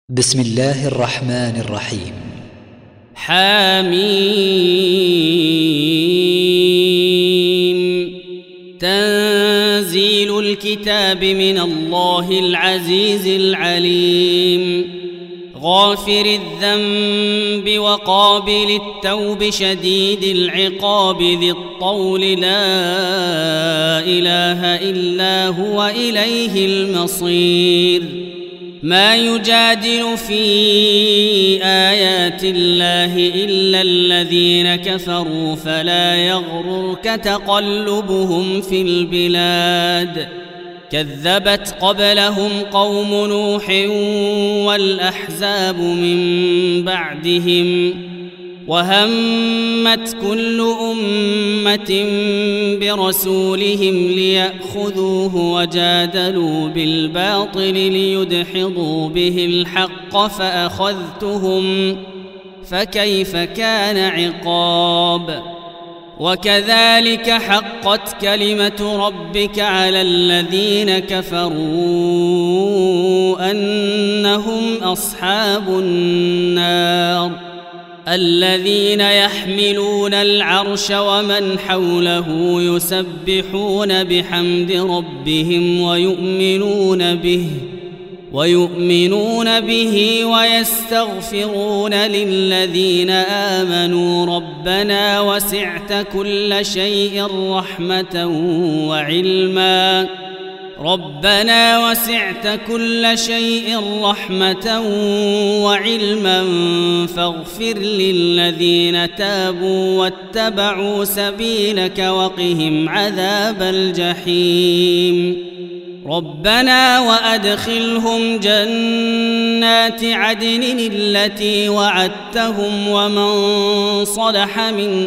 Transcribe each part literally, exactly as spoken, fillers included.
بسم الله الرحمن الرحيم. حميم. تنزيل الكتاب من الله العزيز العليم. غافر الذنب وقابل التوب شديد العقاب ذي الطول لا إله إلا هو إليه المصير. ما يجادل في آيات الله إلا الذين كفروا فلا يغررك تقلبهم في البلاد. كذبت قبلهم قوم نوح والأحزاب من بعدهم وهمت كل أمة برسولهم ليأخذوه وجادلوا بالباطل ليدحضوا به الحق فأخذتهم فكيف كان عقاب. وكذلك حقت كلمة ربك على الذين كفروا أنهم أصحاب النار. الذين يحملون العرش ومن حوله يسبحون بحمد ربهم ويؤمنون به ويؤمنون به ويستغفرون للذين آمنوا ربنا وسعت كل شيء رحمة وعلما ربنا وسعت كل شيء رحمة وعلما فاغفر للذين تابوا واتبعوا سبيلك وقهم عذاب الجحيم. ربنا وأدخلهم جنات عدن التي وعدتهم ومن صلح من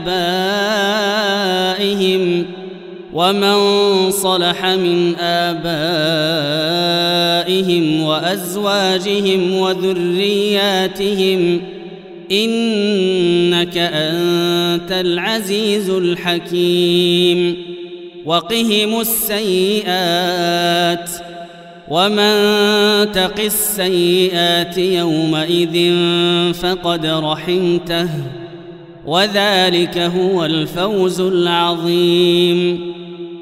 آبائهم ومن صلح من آبائهم وأزواجهم وذرياتهم إنك أنت العزيز الحكيم. وقهم السيئات ومن تق السيئات يومئذ فقد رحمته وذلك هو الفوز العظيم.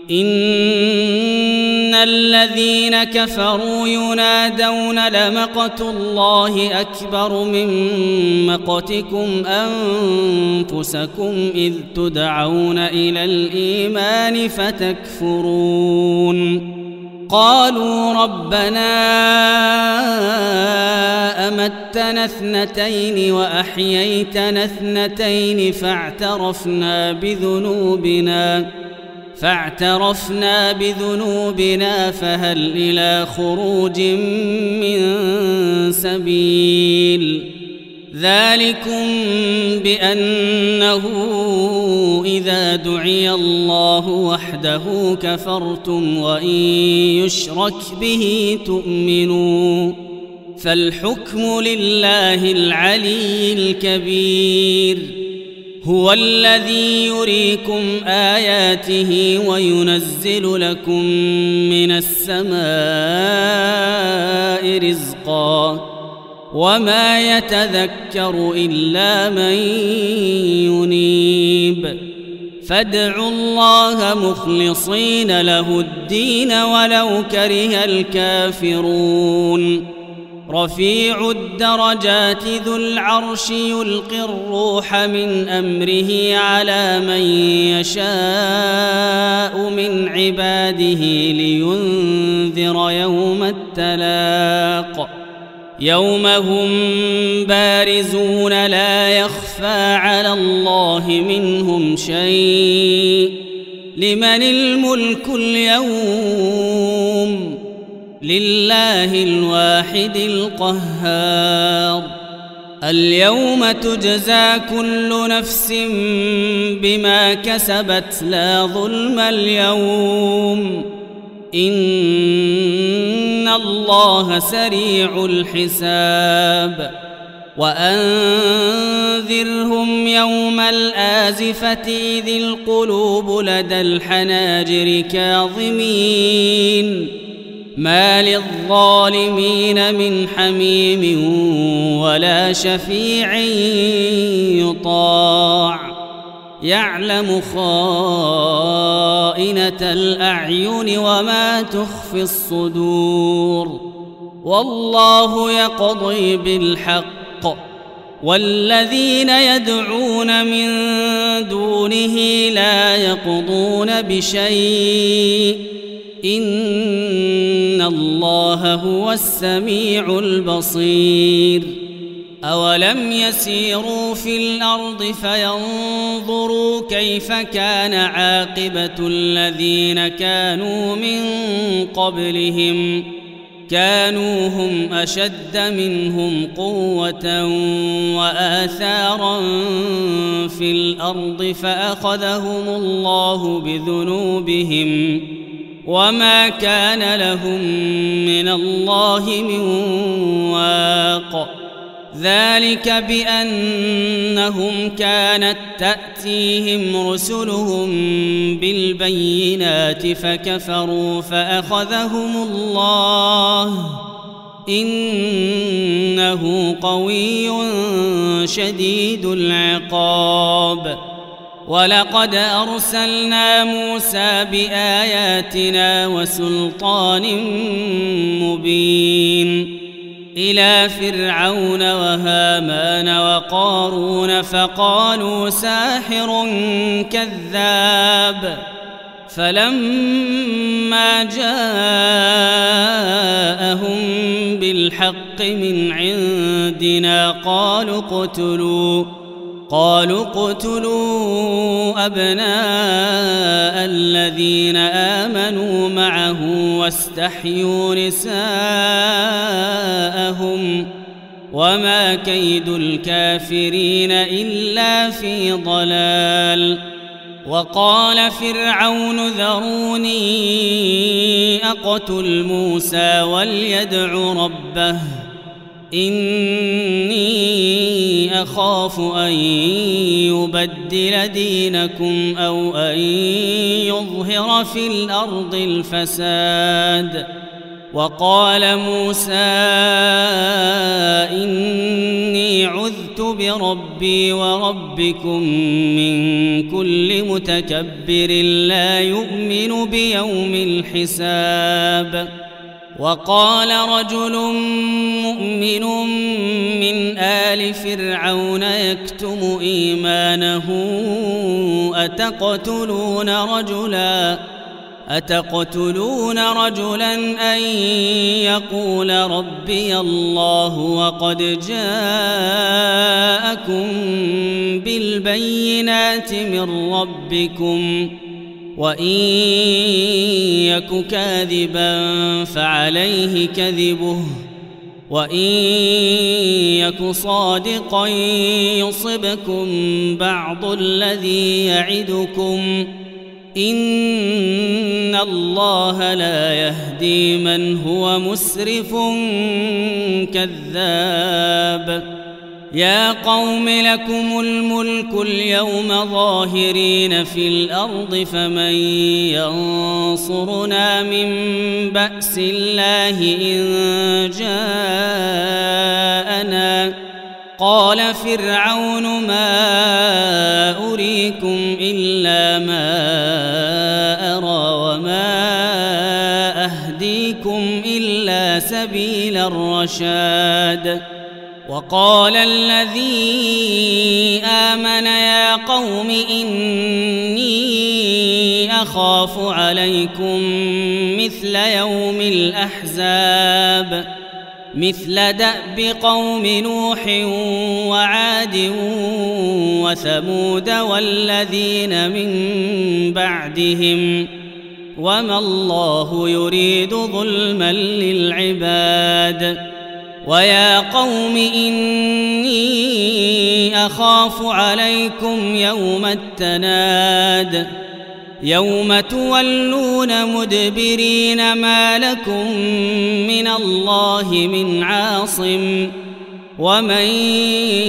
إن الذين كفروا ينادون لمقت الله أكبر من مقتكم أنفسكم إذ تدعون إلى الإيمان فتكفرون. قالوا ربنا أمتنا اثنتين وأحييتنا اثنتين فاعترفنا بذنوبنا فاعترفنا بذنوبنا فهل إلى خروج من سبيل. ذلكم بأنه إذا دعي الله وحده كفرتم وإن يشرك به تؤمنوا فالحكم لله العلي الكبير. هو الذي يريكم آياته وينزل لكم من السماء رزقا وما يتذكر إلا من ينيب. فادعوا الله مخلصين له الدين ولو كره الكافرون. رفيع الدرجات ذو العرش يلقي الروح من أمره على من يشاء من عباده لينذر يوم التلاق. يوم هم بارزون لا يخفى على الله منهم شيء. لمن الملك اليوم؟ لله الواحد القهار. اليوم تجزى كل نفس بما كسبت لا ظلم اليوم إن الله سريع الحساب. وأنذرهم يوم الآزفة إذ القلوب لدى الحناجر كاظمين ما للظالمين من حميم ولا شفيع يطاع يعلم خائنة الأعين وما تخفي الصدور والله يقضي بالحق والذين يدعون من دونه لا يقضون بشيء إن الله هو السميع البصير أولم يسيروا في الأرض فينظروا كيف كان عاقبة الذين كانوا من قبلهم كانوا هم أشد منهم قوة وآثارا في الأرض فأخذهم الله بذنوبهم وما كان لهم من الله من واق ذلك بأنهم كانت تأتيهم رسلهم بالبينات فكفروا فأخذهم الله إنه قوي شديد العقاب ولقد أرسلنا موسى بآياتنا وسلطان مبين إلى فرعون وهامان وقارون فقالوا ساحر كذاب فلما جاءهم بالحق من عندنا قالوا اقتلوا قالوا اقتلوا أبناء الذين آمنوا معه واستحيوا نساءهم وما كيد الكافرين إلا في ضلال وقال فرعون ذروني أقتل موسى وليدع ربه إني أخاف أن يبدل دينكم أو أن يظهر في الأرض الفساد وقال موسى إني عذت بربي وربكم من كل متكبر لا يؤمن بيوم الحساب وقال رجل مؤمن من آل فرعون يكتم إيمانه أتقتلون رجلا أتقتلون رجلا أن يقول ربي الله وقد جاءكم بالبينات من ربكم وإن يك كاذبا فعليه كذبه وإن يك صادقا يصبكم بعض الذي يعدكم إن الله لا يهدي من هو مسرف كذاب يا قوم لكم الملك اليوم ظاهرين في الأرض فمن ينصرنا من بأس الله إن جاءنا قال فرعون ما أريكم إلا ما أرى وما أهديكم إلا سبيل الرشاد وقال الذي آمن يا قوم إني أخاف عليكم مثل يوم الأحزاب مثل دأب قوم نوح وعاد وثمود والذين من بعدهم وما الله يريد ظلما للعباد ويا قوم إني أخاف عليكم يوم التناد يوم تولون مدبرين ما لكم من الله من عاصم ومن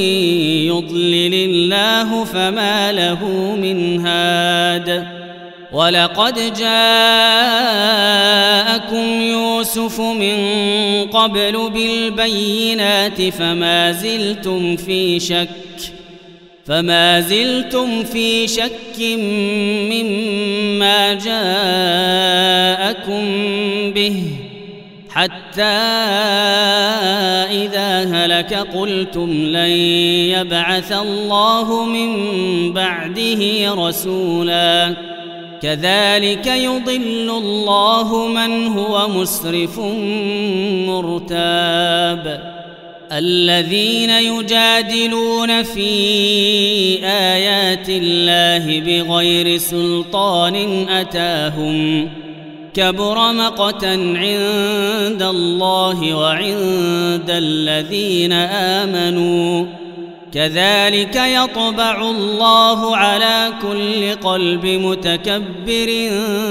يضلل الله فما له من هاد ولقد جاءكم يوسف من قبل بالبينات فما زلتم في شك فما زلتم في شك مما جاءكم به حتى إذا هلك قلتم لن يبعث الله من بعده رسولا كذلك يضل الله من هو مسرف مرتاب الذين يجادلون في آيات الله بغير سلطان أتاهم كبر مقتا عند الله وعند الذين آمنوا كذلك يطبع الله على كل قلب متكبر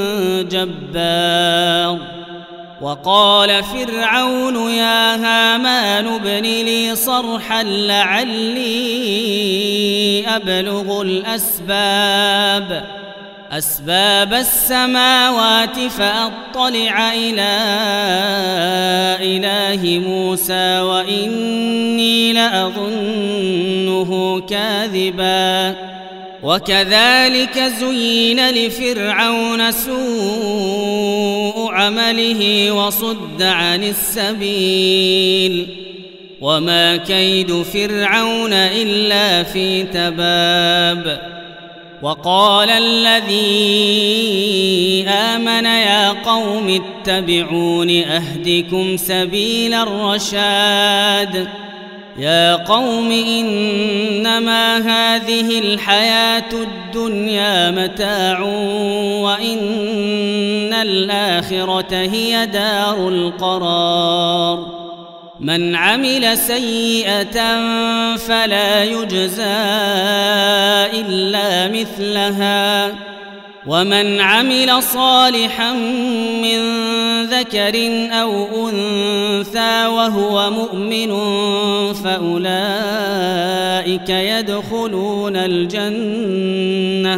جبار وقال فرعون يا هامان ابن لي صرحا لعلي أبلغ الأسباب أسباب السماوات فأطلع إلى إله موسى وإني لأظنه كاذبا وكذلك زين لفرعون سوء عمله وصد عن السبيل وما كيد فرعون إلا في تباب وقال الذي آمن يا قوم اتبعون أهدكم سبيل الرشاد يا قوم إنما هذه الحياة الدنيا متاع وإن الآخرة هي دار القرار من عمل سيئة فلا يجزى إلا مثلها ومن عمل صالحا من ذكر أو أنثى وهو مؤمن فأولئك يدخلون الجنة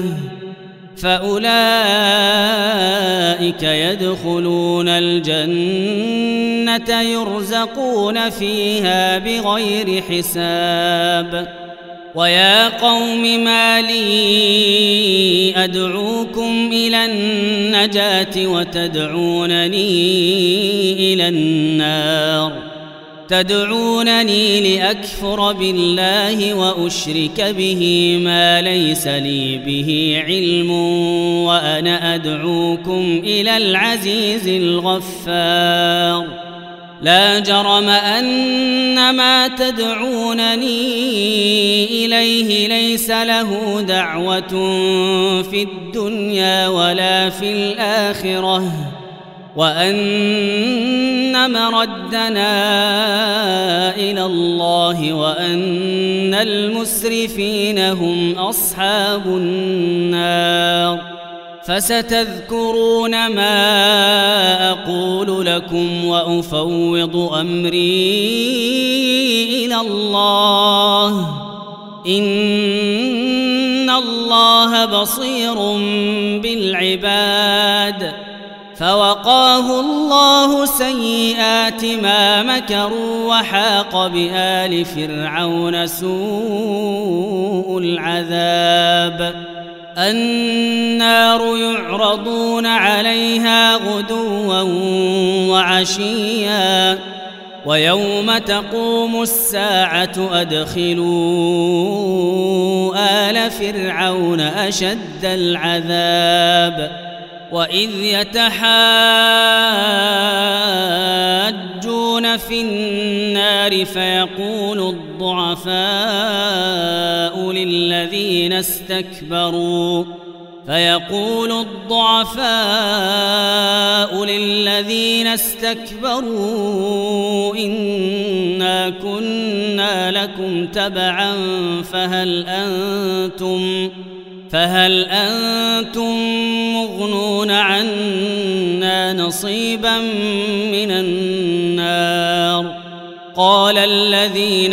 فأولئك يدخلون الجنة يرزقون فيها بغير حساب ويا قوم ما لي أدعوكم إلى النجاة وتدعونني إلى النار تدعونني لأكفر بالله وأشرك به ما ليس لي به علم وأنا أدعوكم إلى العزيز الغفار لا جرم أن ما تدعونني إليه ليس له دعوة في الدنيا ولا في الآخرة وأن مردنا إلى الله وأن المسرفين هم أصحاب النار فستذكرون ما أقول لكم وأفوض أمري إلى الله إن الله بصير بالعباد فوقاه الله سيئات ما مكروا وحاق بآل فرعون سوء العذاب النار يعرضون عليها غدوا وعشيا ويوم تقوم الساعة أدخلوا آل فرعون أشد العذاب وإذ يتحاجون في النار فيقول الضعفاء للذين استكبروا فيقول الضعفاء للذين استكبروا إنا كنا لكم تبعا فهل أنتم فهل أنتم مغنون عنا نصيبا من النار قال الذين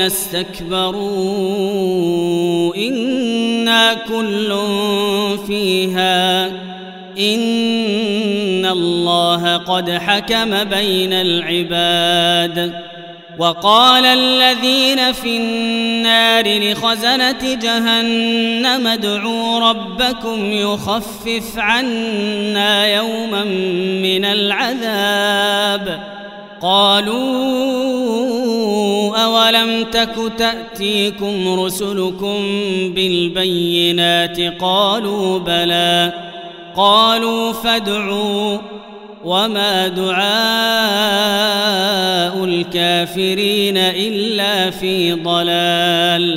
استكبروا إنا كل فيها إن الله قد حكم بين العباد. وقال الذين في النار لخزنة جهنم ادعوا ربكم يخفف عنا يوما من العذاب. قالوا أولم تك تأتيكم رسلكم بالبينات؟ قالوا بلى. قالوا فادعوا. وما دعاء الكافرين إلا في ضلال.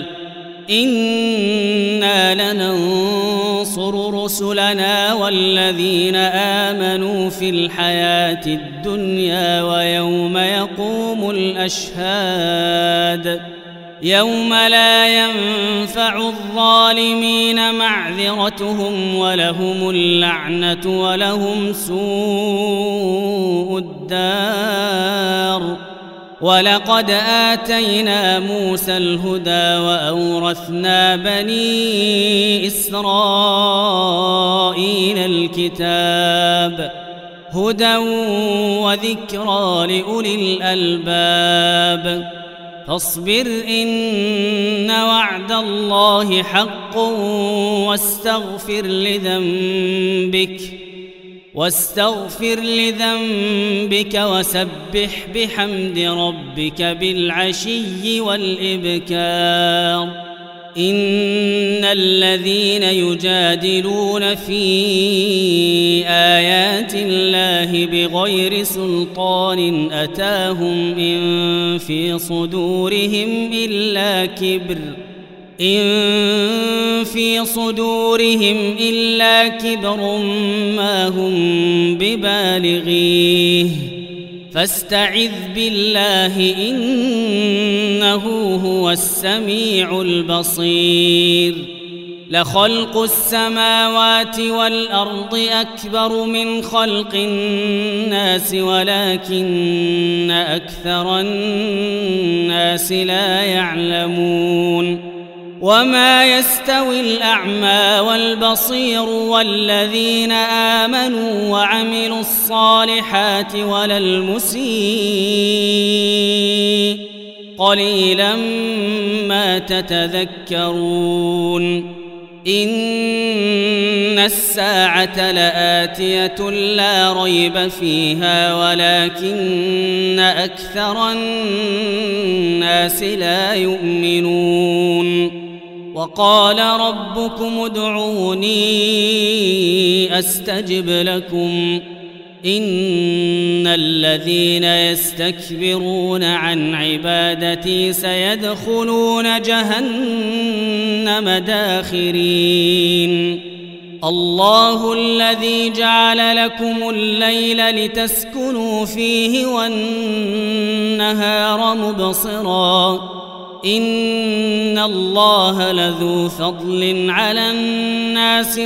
إنا لننصر رسلنا والذين آمنوا في الحياة الدنيا ويوم يقوم الأشهاد يوم لا ينفع الظالمين معذرتهم ولهم اللعنة ولهم سوء الدار. ولقد آتينا موسى الهدى وأورثنا بني إسرائيل الكتاب هدى وذكرى لأولي الألباب. فاصبر إن وعد الله حق واستغفر لذنبك واستغفر لذنبك وسبح بحمد ربك بالعشي والإبكار. إن الذين يجادلون في آيات الله بغير سلطان أتاهم إن في صدورهم إلا كبر إن في صدورهم إلا كبر ما هم ببالغيه فاستعذ بالله إنه هو السميع البصير. لخلق السماوات والأرض أكبر من خلق الناس ولكن أكثر الناس لا يعلمون. وما يستوي الأعمى والبصير والذين آمنوا وعملوا الصالحات ولا المسيء قليلا ما تتذكرون. إن الساعة لآتية لا ريب فيها ولكن أكثر الناس لا يؤمنون. وقال ربكم ادعوني أستجب لكم إن الذين يستكبرون عن عبادتي سيدخلون جهنم داخرين. الله الذي جعل لكم الليل لتسكنوا فيه والنهار مبصرا إن الله لذو فضل على الناس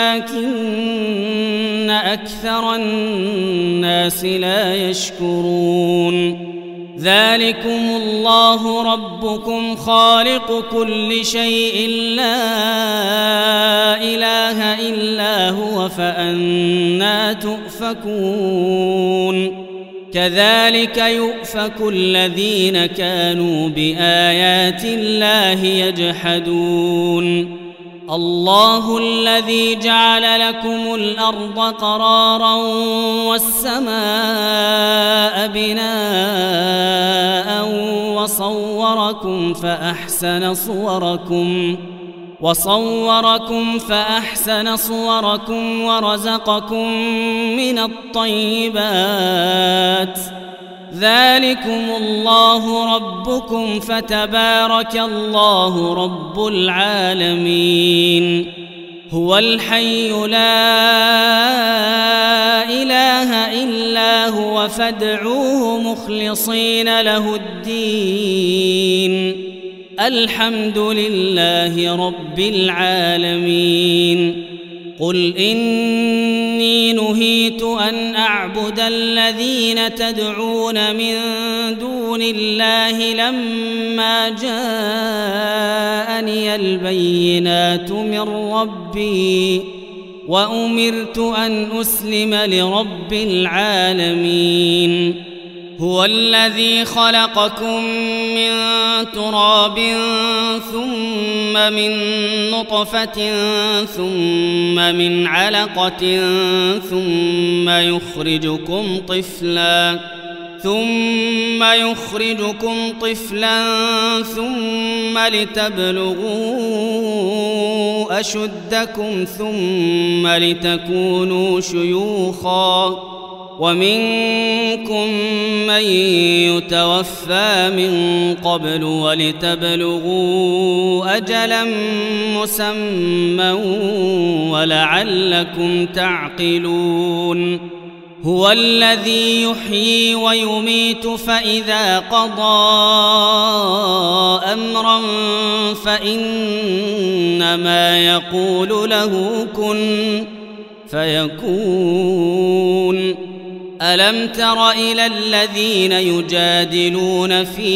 ولكن أكثر الناس لا يشكرون. ذلكم الله ربكم خالق كل شيء لا إله إلا هو فأنى تؤفكون. كذلك يؤفك الذين كانوا بآيات الله يجحدون. الله الذي جعل لكم الأرض قرارا والسماء بناء وصوركم فأحسن صوركم وصوركم فأحسن صوركم ورزقكم من الطيبات. ذلكم الله ربكم فتبارك الله رب العالمين. هو الحي لا إله إلا هو فادعوه مخلصين له الدين الحمد لله رب العالمين. قل إني نهيت أن أعبد الذين تدعون من دون الله لما جاءني البينات من ربي وأمرت أن أسلم لرب العالمين. هو الذي خلقكم من تراب ثم من نطفة ثم من علقة ثم يخرجكم طفلا ثم يخرجكم طفلا ثم لتبلغوا أشدكم ثم لتكونوا شيوخا ومنكم من يتوفى من قبل ولتبلغوا أجلا مسمى ولعلكم تعقلون. هو الذي يحيي ويميت فإذا قضى أمرا فإنما يقول له كن فيكون. ألم تر إلى الذين يجادلون في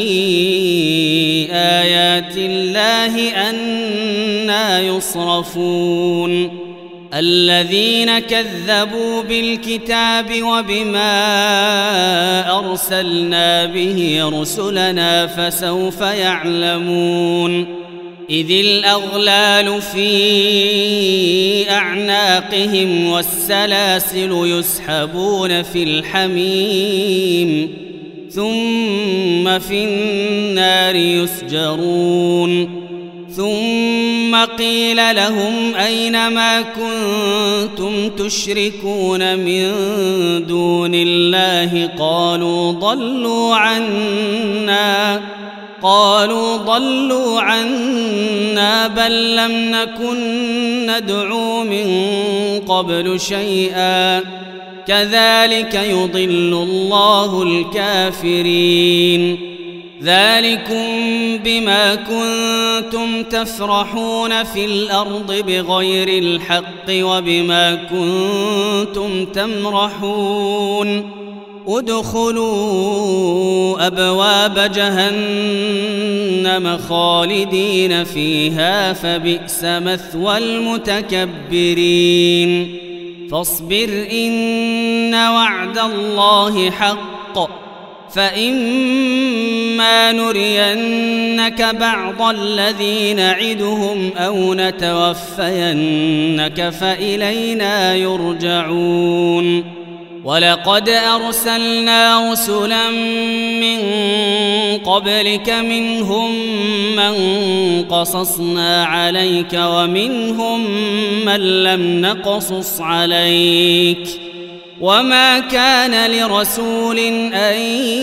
آيات الله أنى يصرفون الذين كذبوا بالكتاب وبما أرسلنا به رسلنا فسوف يعلمون. إذ الأغلال في أعناقهم والسلاسل يسحبون في الحميم ثم في النار يسجرون. ثم قيل لهم أين ما كنتم تشركون من دون الله قالوا ضلوا عنا قالوا ضلوا عنا بل لم نكن ندعو من قبل شيئا كذلك يضل الله الكافرين. ذلكم بما كنتم تفرحون في الأرض بغير الحق وبما كنتم تمرحون. ادخلوا أبواب جهنم خالدين فيها فبئس مثوى المتكبرين. فاصبر إن وعد الله حق فإما نرينك بعض الذي نعدهم أو نتوفينك فإلينا يرجعون. ولقد أرسلنا رسلا من قبلك منهم من قصصنا عليك ومنهم من لم نقصص عليك وما كان لرسول أن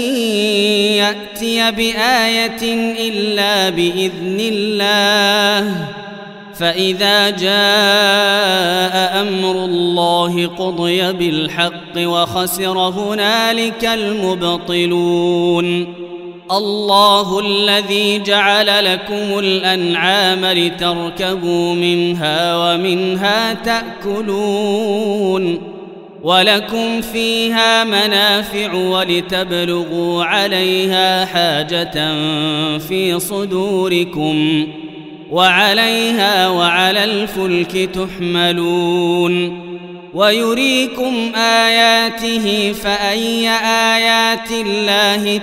يأتي بآية إلا بإذن الله فإذا جاء أمر الله قضي بالحق وخسر هنالك المبطلون. الله الذي جعل لكم الأنعام لتركبوا منها ومنها تأكلون ولكم فيها منافع ولتبلغوا عليها حاجة في صدوركم وعليها وعلى الفلك تحملون. ويريكم آياته فأي آيات الله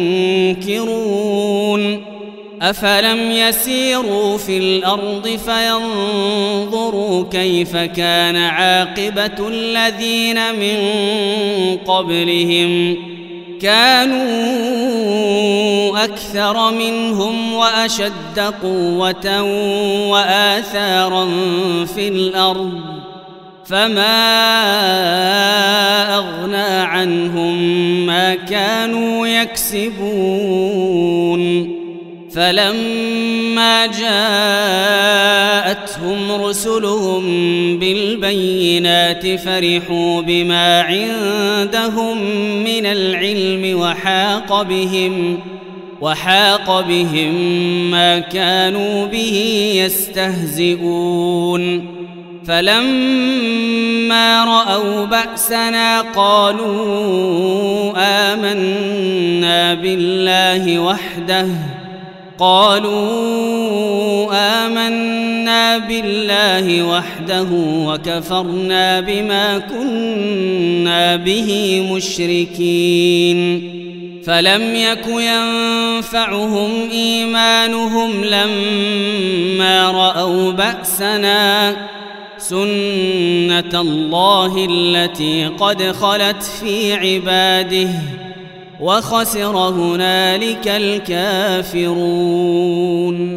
تنكرون. أفلم يسيروا في الأرض فينظروا كيف كان عاقبة الذين من قبلهم كانوا أكثر منهم وأشد قوة وآثارا في الأرض فما أغنى عنهم ما كانوا يكسبون. فلما جاءتهم رسلهم بالبينات فرحوا بما عندهم من العلم وحاق بهم وحاق بهم ما كانوا به يستهزئون. فلما رأوا بأسنا قالوا آمنا بالله وحده قالوا آمنا بالله وحده وكفرنا بما كنا به مشركين فلم يك ينفعهم إيمانهم لما رأوا بأسنا سنة الله التي قد خلت في عباده وخسر هنالك الكافرون